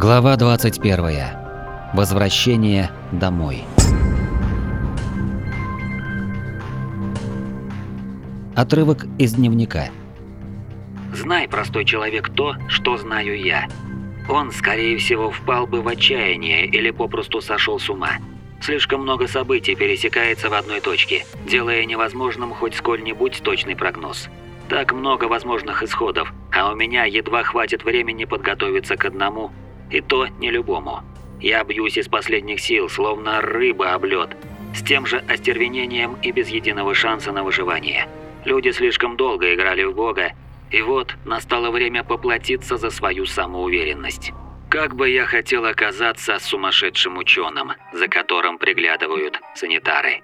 Глава 21. Возвращение домой. Отрывок из дневника. Знай, простой человек, то, что знаю я. Он, скорее всего, впал бы в отчаяние или попросту сошел с ума. Слишком много событий пересекается в одной точке, делая невозможным хоть сколь-нибудь точный прогноз. Так много возможных исходов, а у меня едва хватит времени подготовиться к одному, и то не любому. Я бьюсь из последних сил, словно рыба об лед, с тем же остервенением и без единого шанса на выживание. Люди слишком долго играли в Бога, и вот настало время поплатиться за свою самоуверенность. Как бы я хотел оказаться сумасшедшим ученым, за которым приглядывают санитары.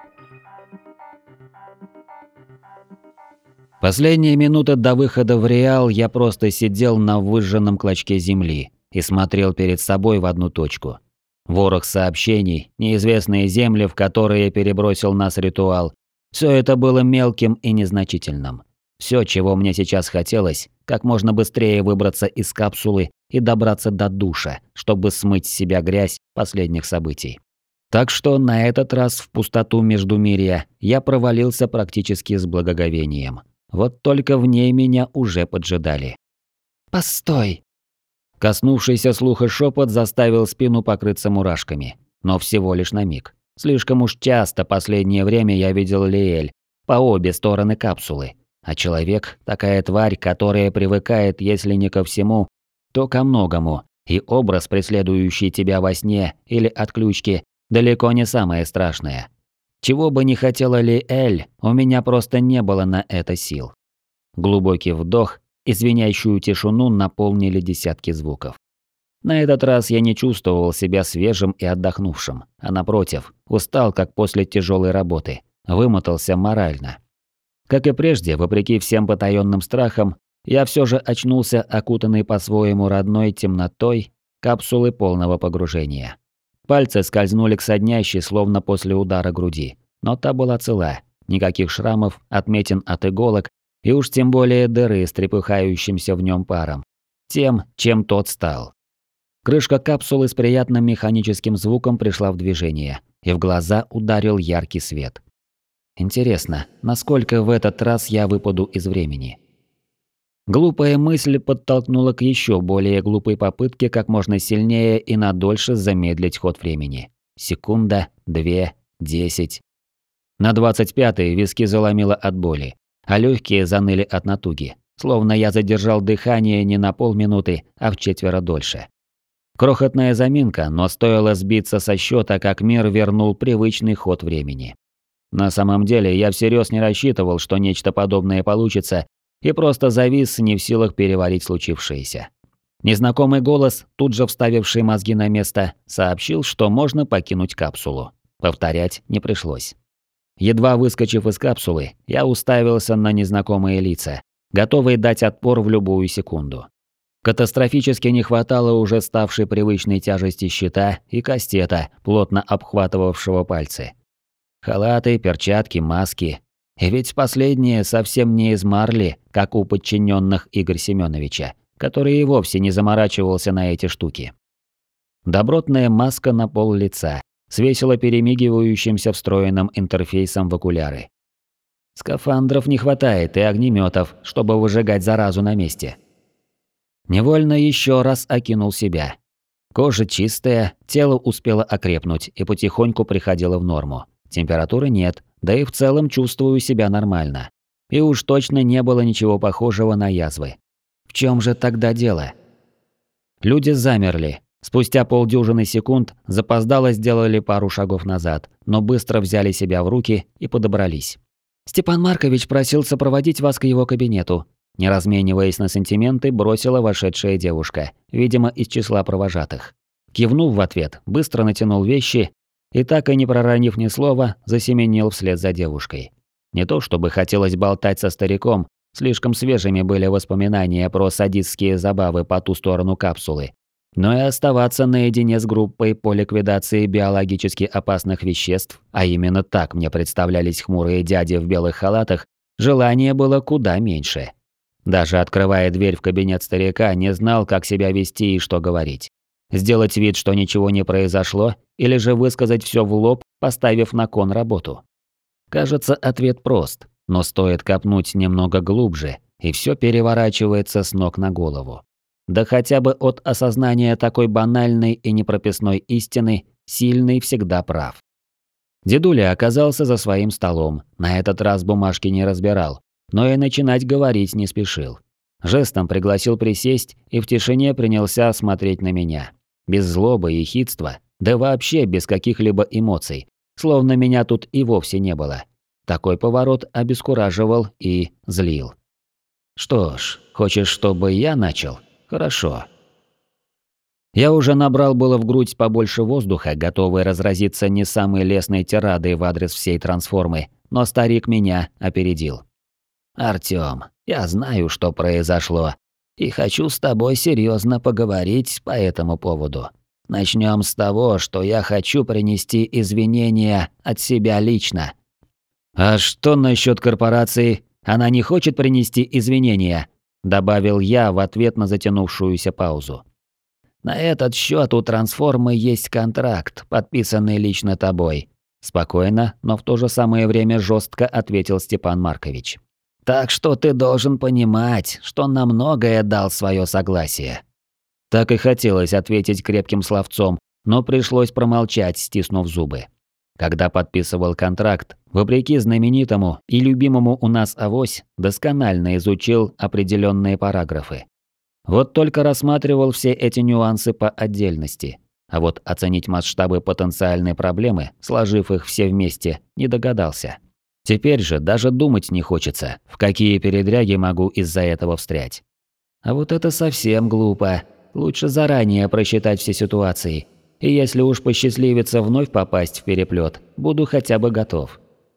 Последние минуты до выхода в Реал я просто сидел на выжженном клочке земли и смотрел перед собой в одну точку. Ворох сообщений, неизвестные земли, в которые перебросил нас ритуал. Все это было мелким и незначительным. Все, чего мне сейчас хотелось, как можно быстрее выбраться из капсулы и добраться до душа, чтобы смыть с себя грязь последних событий. Так что на этот раз в пустоту Междумирья я провалился практически с благоговением. Вот только в ней меня уже поджидали. «Постой!» Коснувшийся слуха шепот заставил спину покрыться мурашками. Но всего лишь на миг. Слишком уж часто последнее время я видел Лиэль по обе стороны капсулы. А человек – такая тварь, которая привыкает, если не ко всему, то ко многому. И образ, преследующий тебя во сне или отключки, далеко не самое страшное. Чего бы ни хотела Лиэль, у меня просто не было на это сил. Глубокий вдох, и звенящую тишину наполнили десятки звуков. На этот раз я не чувствовал себя свежим и отдохнувшим, а напротив, устал как после тяжелой работы, вымотался морально. Как и прежде, вопреки всем потаённым страхам, я все же очнулся окутанный по-своему родной темнотой капсулы полного погружения. Пальцы скользнули к соднящей, словно после удара груди, но та была цела, никаких шрамов, отметин от иголок, и уж тем более дыры с трепыхающимся в нем паром. Тем, чем тот стал. Крышка капсулы с приятным механическим звуком пришла в движение, и в глаза ударил яркий свет. Интересно, насколько в этот раз я выпаду из времени? Глупая мысль подтолкнула к еще более глупой попытке как можно сильнее и надольше замедлить ход времени. Секунда, 2, 10. На 25-й виски заломило от боли, а легкие заныли от натуги, словно я задержал дыхание не на полминуты, а вчетверо дольше. Крохотная заминка, но стоило сбиться со счета, как мир вернул привычный ход времени. На самом деле я всерьез не рассчитывал, что нечто подобное получится, и просто завис, не в силах переварить случившееся. Незнакомый голос, тут же вставивший мозги на место, сообщил, что можно покинуть капсулу. Повторять не пришлось. Едва выскочив из капсулы, я уставился на незнакомые лица, готовые дать отпор в любую секунду. Катастрофически не хватало уже ставшей привычной тяжести щита и кастета, плотно обхватывавшего пальцы. Халаты, перчатки, маски. И ведь последние совсем не из марли, как у подчиненных Игоря Семеновича, который и вовсе не заморачивался на эти штуки. Добротная маска на пол лица, с весело перемигивающимся встроенным интерфейсом в окуляры. Скафандров не хватает и огнеметов, чтобы выжигать заразу на месте. Невольно еще раз окинул себя. Кожа чистая, тело успело окрепнуть и потихоньку приходило в норму. Температуры нет, да и в целом чувствую себя нормально. И уж точно не было ничего похожего на язвы. В чем же тогда дело? Люди замерли. Спустя полдюжины секунд запоздало сделали пару шагов назад, но быстро взяли себя в руки и подобрались. «Степан Маркович просил сопроводить вас к его кабинету», не размениваясь на сантименты, бросила вошедшая девушка, видимо, из числа провожатых. Кивнув в ответ, быстро натянул вещи и, так и не проронив ни слова, засеменил вслед за девушкой. Не то чтобы хотелось болтать со стариком, слишком свежими были воспоминания про садистские забавы по ту сторону капсулы, но и оставаться наедине с группой по ликвидации биологически опасных веществ, а именно так мне представлялись хмурые дяди в белых халатах, желания было куда меньше. Даже открывая дверь в кабинет старика, не знал, как себя вести и что говорить. Сделать вид, что ничего не произошло, или же высказать все в лоб, поставив на кон работу? Кажется, ответ прост, но стоит копнуть немного глубже, и все переворачивается с ног на голову. Да хотя бы от осознания такой банальной и непрописной истины сильный всегда прав. Дедуля оказался за своим столом, на этот раз бумажки не разбирал, но и начинать говорить не спешил. Жестом пригласил присесть и в тишине принялся смотреть на меня. Без злобы и хитства, да вообще без каких-либо эмоций, словно меня тут и вовсе не было. Такой поворот обескураживал и злил. Что ж, хочешь, чтобы я начал? Хорошо. Я уже набрал было в грудь побольше воздуха, готовый разразиться не самой лестной тирадой в адрес всей трансформы, но старик меня опередил. «Артём, я знаю, что произошло, и хочу с тобой серьезно поговорить по этому поводу. Начнем с того, что я хочу принести извинения от себя лично». «А что насчет корпорации? Она не хочет принести извинения?» – добавил я в ответ на затянувшуюся паузу. «На этот счет у трансформы есть контракт, подписанный лично тобой», – спокойно, но в то же самое время жестко ответил Степан Маркович. «Так что ты должен понимать, что на многое дал свое согласие». Так и хотелось ответить крепким словцом, но пришлось промолчать, стиснув зубы. Когда подписывал контракт, вопреки знаменитому и любимому у нас авось, досконально изучил определенные параграфы. Вот только рассматривал все эти нюансы по отдельности, а вот оценить масштабы потенциальной проблемы, сложив их все вместе, не догадался. Теперь же даже думать не хочется, в какие передряги могу из-за этого встрять. А вот это совсем глупо. Лучше заранее просчитать все ситуации. И если уж посчастливится вновь попасть в переплет, буду хотя бы готов.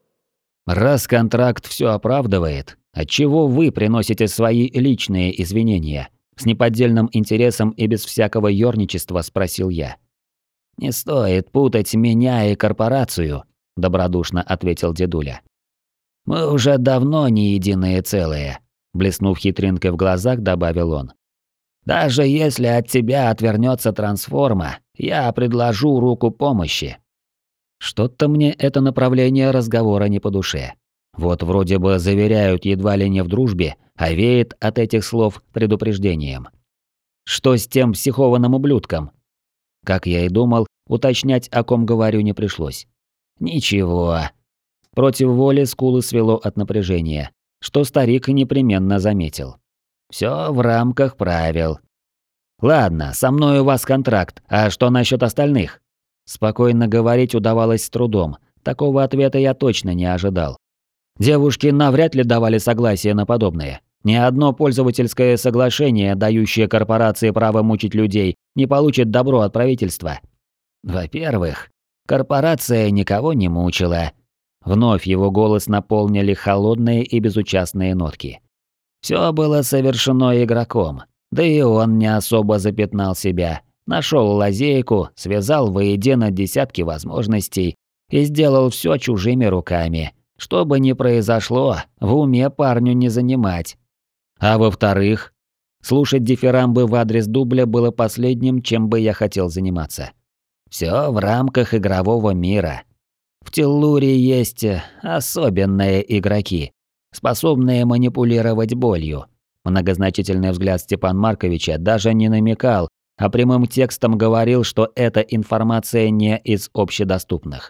Раз контракт все оправдывает, отчего вы приносите свои личные извинения? С неподдельным интересом и без всякого ёрничества спросил я. «Не стоит путать меня и корпорацию», – добродушно ответил дедуля. «Мы уже давно не единое целое», – блеснув хитринкой в глазах, добавил он. «Даже если от тебя отвернется трансформа, я предложу руку помощи». Что-то мне это направление разговора не по душе. Вот вроде бы заверяют едва ли не в дружбе, а веет от этих слов предупреждением. Что с тем психованным ублюдком? Как я и думал, уточнять, о ком говорю, не пришлось. «Ничего». Против воли скулы свело от напряжения, что старик непременно заметил. «Всё в рамках правил». «Ладно, со мной у вас контракт, а что насчет остальных?» Спокойно говорить удавалось с трудом, такого ответа я точно не ожидал. Девушки навряд ли давали согласие на подобное. Ни одно пользовательское соглашение, дающее корпорации право мучить людей, не получит добро от правительства. «Во-первых, корпорация никого не мучила». Вновь его голос наполнили холодные и безучастные нотки. «Всё было совершено игроком, да и он не особо запятнал себя. Нашёл лазейку, связал воедино десятки возможностей и сделал всё чужими руками. Что бы ни произошло, в уме парню не занимать». А во-вторых, слушать дифирамбы в адрес дубля было последним, чем бы я хотел заниматься. «Всё в рамках игрового мира. В Теллуре есть особенные игроки, способные манипулировать болью». Многозначительный взгляд Степана Марковича даже не намекал, а прямым текстом говорил, что эта информация не из общедоступных.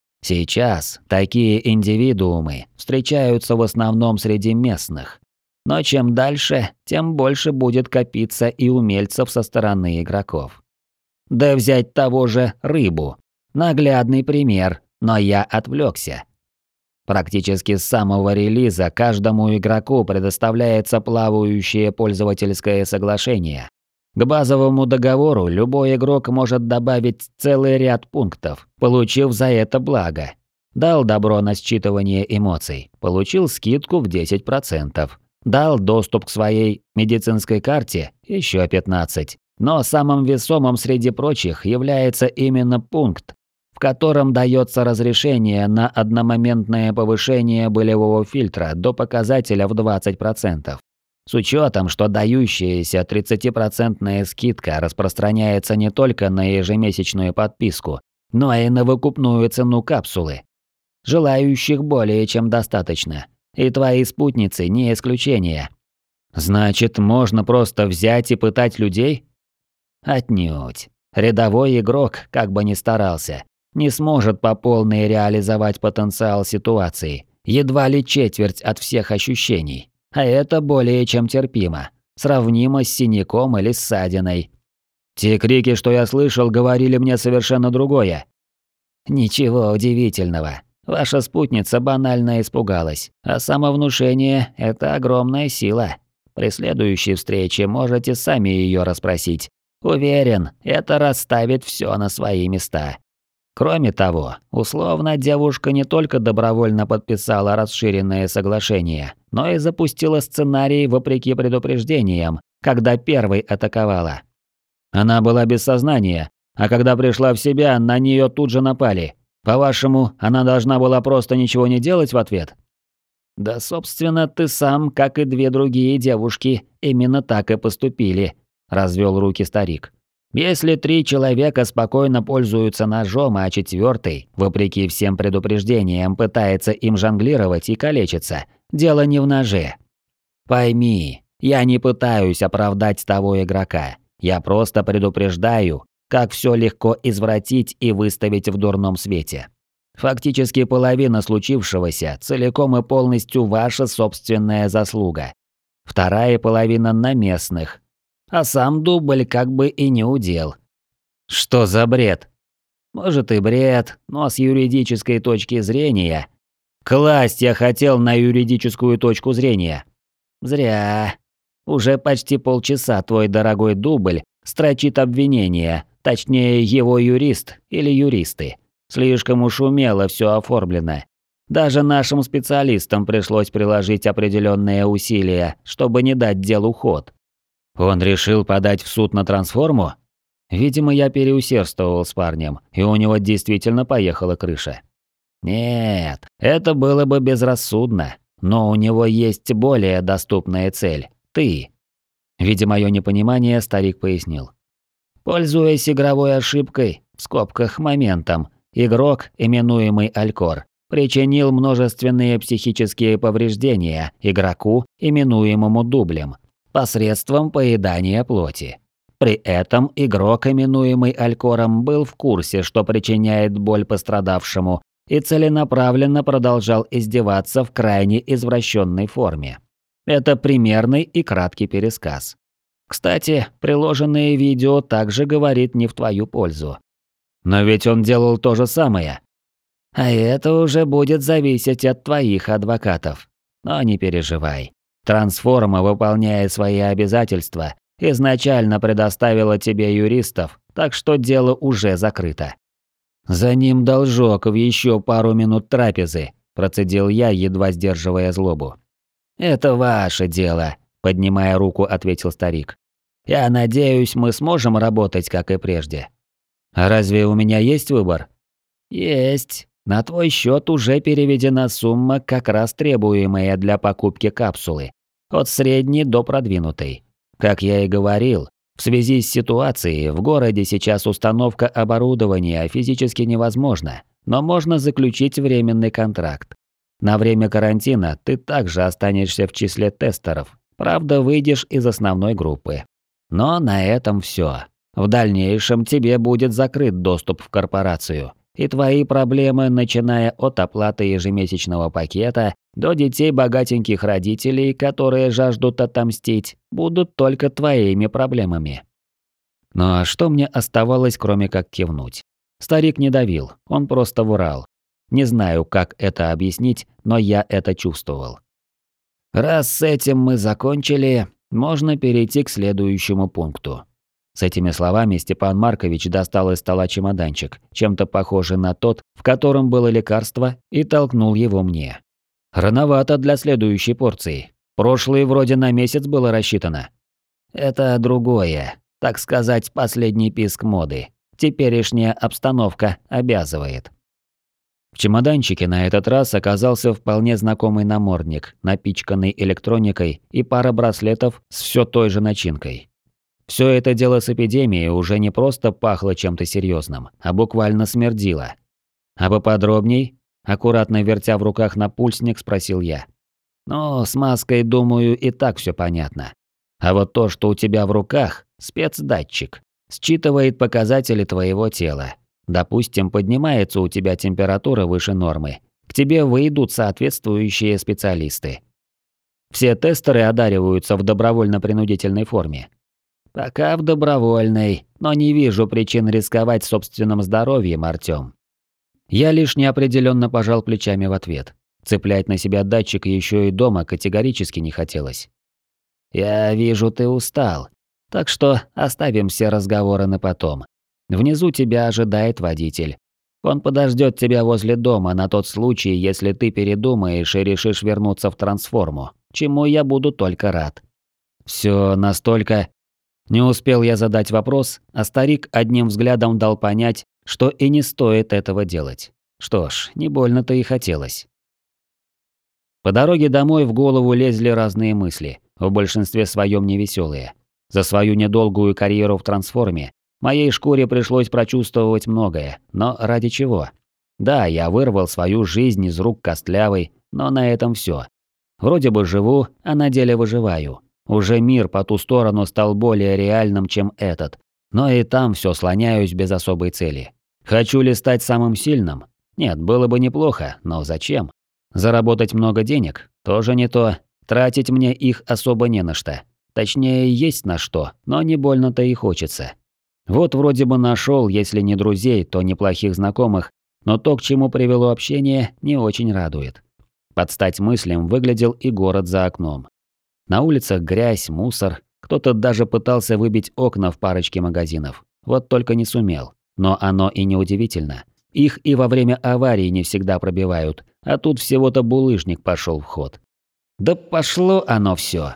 Сейчас такие индивидуумы встречаются в основном среди местных. Но чем дальше, тем больше будет копиться и умельцев со стороны игроков. Да взять того же рыбу. Наглядный пример, но я отвлекся. Практически с самого релиза каждому игроку предоставляется плавающее пользовательское соглашение. К базовому договору любой игрок может добавить целый ряд пунктов, получив за это благо. Дал добро на считывание эмоций, получил скидку в 10%. Дал доступ к своей медицинской карте, еще 15%. Но самым весомым среди прочих является именно пункт, в котором дается разрешение на одномоментное повышение болевого фильтра до показателя в 20%. С учетом, что дающаяся 30% скидка распространяется не только на ежемесячную подписку, но и на выкупную цену капсулы. Желающих более чем достаточно, и твои спутницы не исключение. Значит, можно просто взять и пытать людей? Отнюдь. Рядовой игрок, как бы ни старался, не сможет по полной реализовать потенциал ситуации, едва ли четверть от всех ощущений. А это более чем терпимо, сравнимо с синяком или ссадиной. Те крики, что я слышал, говорили мне совершенно другое. Ничего удивительного. Ваша спутница банально испугалась, а самовнушение – это огромная сила. При следующей встрече можете сами ее расспросить. Уверен, это расставит все на свои места. Кроме того, условно девушка не только добровольно подписала расширенное соглашение, но и запустила сценарий вопреки предупреждениям, когда первой атаковала. Она была без сознания, а когда пришла в себя, на нее тут же напали. По-вашему, она должна была просто ничего не делать в ответ? Да, собственно, ты сам, как и две другие девушки, именно так и поступили, развел руки старик. Если 3 человека спокойно пользуются ножом, а 4, вопреки всем предупреждениям, пытается им жонглировать и калечиться, дело не в ноже. Пойми, я не пытаюсь оправдать того игрока. Я просто предупреждаю, как все легко извратить и выставить в дурном свете. Фактически половина случившегося целиком и полностью ваша собственная заслуга. Вторая половина на местных. А сам дубль как бы и не удел. Что за бред? Может и бред, но с юридической точки зрения... Класть я хотел на юридическую точку зрения. Зря. Уже почти полчаса твой дорогой дубль строчит обвинения, точнее его юрист или юристы. Слишком уж умело все оформлено. Даже нашим специалистам пришлось приложить определенные усилия, чтобы не дать делу ход. Он решил подать в суд на трансформу? Видимо, я переусердствовал с парнем, и у него действительно поехала крыша. Нет, это было бы безрассудно, но у него есть более доступная цель – ты. Видя мое непонимание, старик пояснил. Пользуясь игровой ошибкой, в скобках моментом, игрок, именуемый Алькор, причинил множественные психические повреждения игроку, именуемому дублем, посредством поедания плоти. При этом игрок, именуемый Алькором, был в курсе, что причиняет боль пострадавшему, и целенаправленно продолжал издеваться в крайне извращенной форме. Это примерный и краткий пересказ. Кстати, приложенное видео также говорит не в твою пользу. Но ведь он делал то же самое. А это уже будет зависеть от твоих адвокатов. Но не переживай. Трансформа, выполняя свои обязательства, изначально предоставила тебе юристов, так что дело уже закрыто. За ним должок в еще пару минут трапезы, процедил я, едва сдерживая злобу. Это ваше дело, поднимая руку, ответил старик. Я надеюсь, мы сможем работать, как и прежде. А разве у меня есть выбор? Есть. На твой счет уже переведена сумма, как раз требуемая для покупки капсулы. От средней до продвинутой. Как я и говорил, в связи с ситуацией в городе сейчас установка оборудования физически невозможна, но можно заключить временный контракт. На время карантина ты также останешься в числе тестеров, правда выйдешь из основной группы. Но на этом все. В дальнейшем тебе будет закрыт доступ в корпорацию, и твои проблемы, начиная от оплаты ежемесячного пакета до детей богатеньких родителей, которые жаждут отомстить, будут только твоими проблемами. Ну а что мне оставалось, кроме как кивнуть? Старик не давил, он просто врал. Не знаю, как это объяснить, но я это чувствовал. Раз с этим мы закончили, можно перейти к следующему пункту. С этими словами Степан Маркович достал из стола чемоданчик, чем-то похожий на тот, в котором было лекарство, и толкнул его мне. Рановато для следующей порции. Прошлое вроде на месяц было рассчитано. Это другое, так сказать, последний писк моды. Теперешняя обстановка обязывает. В чемоданчике на этот раз оказался вполне знакомый намордник, напичканный электроникой, и пара браслетов с все той же начинкой. Все это дело с эпидемией уже не просто пахло чем-то серьезным, а буквально смердило. А поподробней, аккуратно вертя в руках напульсник, спросил я. Ну, с маской, думаю, и так все понятно. А вот то, что у тебя в руках, спецдатчик, считывает показатели твоего тела. Допустим, поднимается у тебя температура выше нормы. К тебе выйдут соответствующие специалисты. Все тестеры одариваются в добровольно-принудительной форме. Пока в добровольной, но не вижу причин рисковать собственным здоровьем, Артём. Я лишь неопределенно пожал плечами в ответ. Цеплять на себя датчик еще и дома категорически не хотелось. Я вижу, ты устал. Так что оставим все разговоры на потом. Внизу тебя ожидает водитель. Он подождет тебя возле дома на тот случай, если ты передумаешь и решишь вернуться в трансформу, чему я буду только рад. Все настолько... Не успел я задать вопрос, а старик одним взглядом дал понять, что и не стоит этого делать. Что ж, не больно-то и хотелось. По дороге домой в голову лезли разные мысли, в большинстве своем невеселые. За свою недолгую карьеру в трансформе моей шкуре пришлось прочувствовать многое, но ради чего? Да, я вырвал свою жизнь из рук Костлявой, но на этом все. Вроде бы живу, а на деле выживаю. Уже мир по ту сторону стал более реальным, чем этот, но и там все слоняюсь без особой цели. Хочу ли стать самым сильным? Нет, было бы неплохо, но зачем? Заработать много денег? Тоже не то. Тратить мне их особо не на что. Точнее, есть на что, но не больно-то и хочется. Вот вроде бы нашел, если не друзей, то неплохих знакомых, но то, к чему привело общение, не очень радует. Под стать мыслям выглядел и город за окном. На улицах грязь, мусор, кто-то даже пытался выбить окна в парочке магазинов. Вот только не сумел. Но оно и не удивительно. Их и во время аварии не всегда пробивают, а тут всего-то булыжник пошел в ход. Да пошло оно все.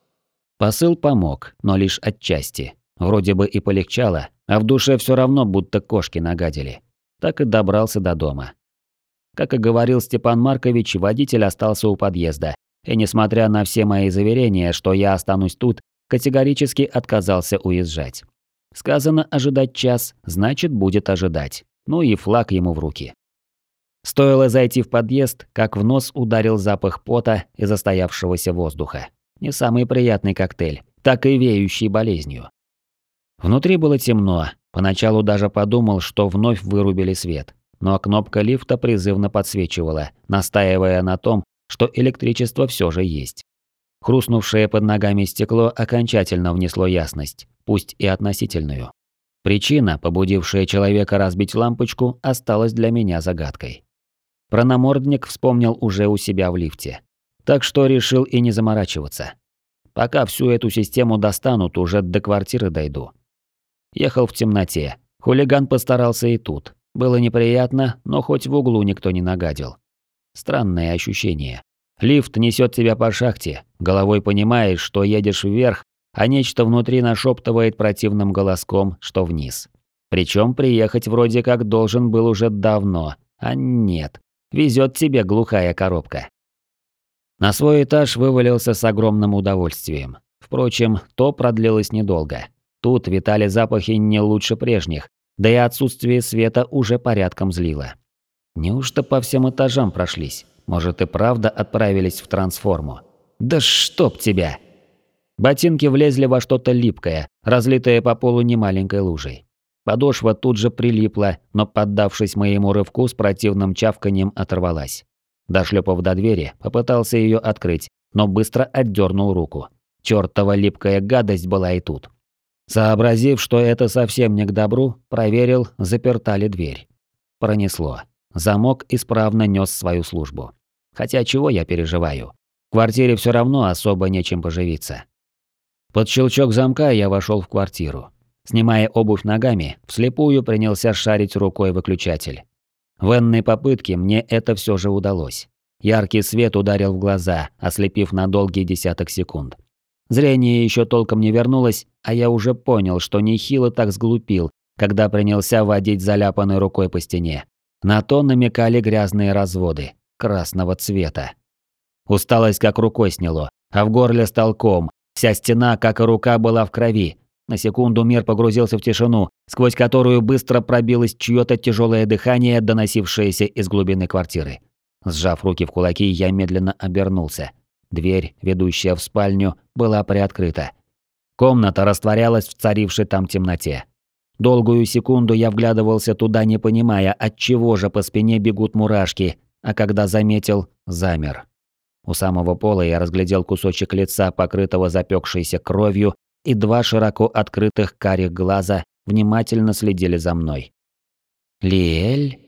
Посыл помог, но лишь отчасти. Вроде бы и полегчало, а в душе все равно будто кошки нагадили. Так и добрался до дома. Как и говорил Степан Маркович, водитель остался у подъезда. И несмотря на все мои заверения, что я останусь тут, категорически отказался уезжать. Сказано ожидать час, значит будет ожидать. Ну и флаг ему в руки. Стоило зайти в подъезд, как в нос ударил запах пота и застоявшегося воздуха. Не самый приятный коктейль, так и веющий болезнью. Внутри было темно, поначалу даже подумал, что вновь вырубили свет. Но кнопка лифта призывно подсвечивала, настаивая на том, что электричество все же есть. Хрустнувшее под ногами стекло окончательно внесло ясность, пусть и относительную. Причина, побудившая человека разбить лампочку, осталась для меня загадкой. Про намордник вспомнил уже у себя в лифте. Так что решил и не заморачиваться. Пока всю эту систему достанут, уже до квартиры дойду. Ехал в темноте. Хулиган постарался и тут. Было неприятно, но хоть в углу никто не нагадил. Странное ощущение. Лифт несет тебя по шахте, головой понимаешь, что едешь вверх, а нечто внутри нашептывает противным голоском, что вниз. Причем приехать вроде как должен был уже давно, а нет. Везет тебе глухая коробка. На свой этаж вывалился с огромным удовольствием. Впрочем, то продлилось недолго. Тут витали запахи не лучше прежних, да и отсутствие света уже порядком злило. Неужто по всем этажам прошлись? Может и правда отправились в трансформу? Да чтоб тебя! Ботинки влезли во что-то липкое, разлитое по полу немаленькой лужей. Подошва тут же прилипла, но, поддавшись моему рывку, с противным чавканьем оторвалась. Дошлепав до двери, попытался ее открыть, но быстро отдернул руку. Чёртова липкая гадость была и тут. Сообразив, что это совсем не к добру, проверил, заперта ли дверь. Пронесло. Замок исправно нес свою службу. Хотя чего я переживаю? В квартире все равно особо нечем поживиться. Под щелчок замка я вошел в квартиру. Снимая обувь ногами, вслепую принялся шарить рукой выключатель. В энной попытке мне это все же удалось. Яркий свет ударил в глаза, ослепив на долгий десяток секунд. Зрение еще толком не вернулось, а я уже понял, что нехило так сглупил, когда принялся водить заляпанной рукой по стене. На то намекали грязные разводы красного цвета. Усталость как рукой сняло, а в горле стал ком. Вся стена, как и рука, была в крови. На секунду мир погрузился в тишину, сквозь которую быстро пробилось чьё-то тяжелое дыхание, доносившееся из глубины квартиры. Сжав руки в кулаки, я медленно обернулся. Дверь, ведущая в спальню, была приоткрыта. Комната растворялась в царившей там темноте. Долгую секунду я вглядывался туда, не понимая, отчего же по спине бегут мурашки, а когда заметил, замер. У самого пола я разглядел кусочек лица, покрытого запекшейся кровью, и два широко открытых карих глаза внимательно следили за мной. «Лиэль?»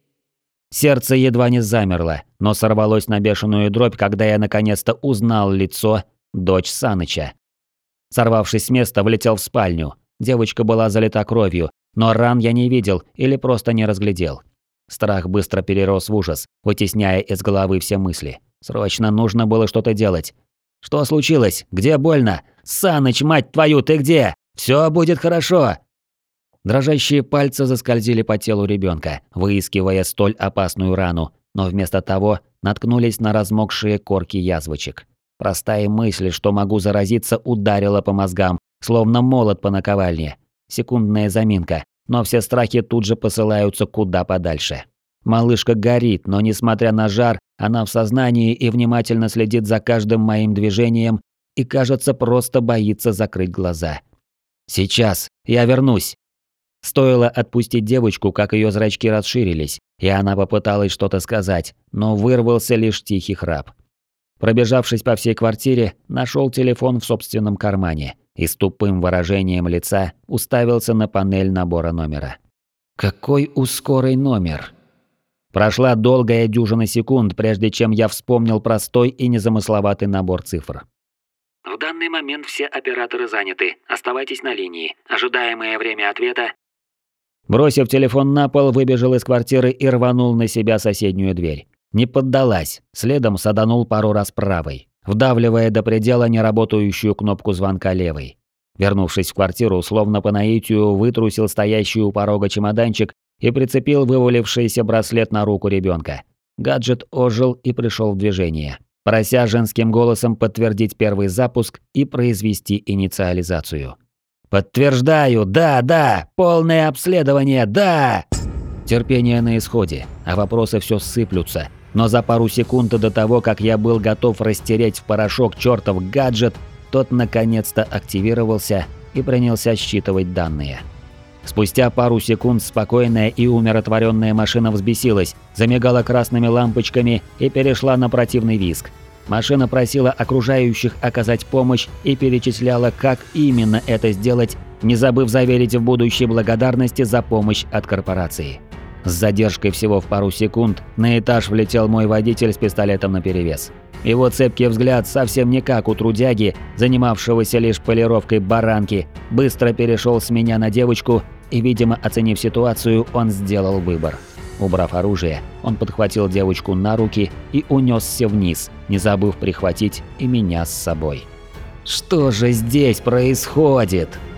Сердце едва не замерло, но сорвалось на бешеную дробь, когда я наконец-то узнал лицо дочь Саныча. Сорвавшись с места, влетел в спальню. Девочка была залита кровью, но ран я не видел или просто не разглядел. Страх быстро перерос в ужас, вытесняя из головы все мысли. Срочно нужно было что-то делать. «Что случилось? Где больно? Саныч, мать твою, ты где? Все будет хорошо!» Дрожащие пальцы заскользили по телу ребенка, выискивая столь опасную рану, но вместо того наткнулись на размокшие корки язвочек. Простая мысль, что могу заразиться, ударила по мозгам, словно молот по наковальне. Секундная заминка, но все страхи тут же посылаются куда подальше. Малышка горит, но несмотря на жар, она в сознании и внимательно следит за каждым моим движением и, кажется, просто боится закрыть глаза. «Сейчас, я вернусь!» Стоило отпустить девочку, как ее зрачки расширились, и она попыталась что-то сказать, но вырвался лишь тихий храп. Пробежавшись по всей квартире, нашел телефон в собственном кармане и с тупым выражением лица уставился на панель набора номера. Какой у скорой номер? Прошла долгая дюжина секунд, прежде чем я вспомнил простой и незамысловатый набор цифр. В данный момент все операторы заняты. Оставайтесь на линии. Ожидаемое время ответа. Бросив телефон на пол, выбежал из квартиры и рванул на себя соседнюю дверь. Не поддалась, следом саданул пару раз правой, вдавливая до предела неработающую кнопку звонка левой. Вернувшись в квартиру, словно по наитию вытрусил стоящий у порога чемоданчик и прицепил вывалившийся браслет на руку ребенка. Гаджет ожил и пришел в движение, прося женским голосом подтвердить первый запуск и произвести инициализацию. «Подтверждаю, да, полное обследование, да!» Терпение на исходе, а вопросы все сыплются. Но за пару секунд до того, как я был готов растереть в порошок чертов гаджет, тот наконец-то активировался и принялся считывать данные. Спустя пару секунд спокойная и умиротворенная машина взбесилась, замигала красными лампочками и перешла на противный визг. Машина просила окружающих оказать помощь и перечисляла, как именно это сделать, не забыв заверить в будущей благодарности за помощь от корпорации. С задержкой всего в пару секунд на этаж влетел мой водитель с пистолетом наперевес. Его цепкий взгляд, совсем не как у трудяги, занимавшегося лишь полировкой баранки, быстро перешел с меня на девочку и, видимо, оценив ситуацию, он сделал выбор. Убрав оружие, он подхватил девочку на руки и унесся вниз, не забыв прихватить и меня с собой. «Что же здесь происходит?»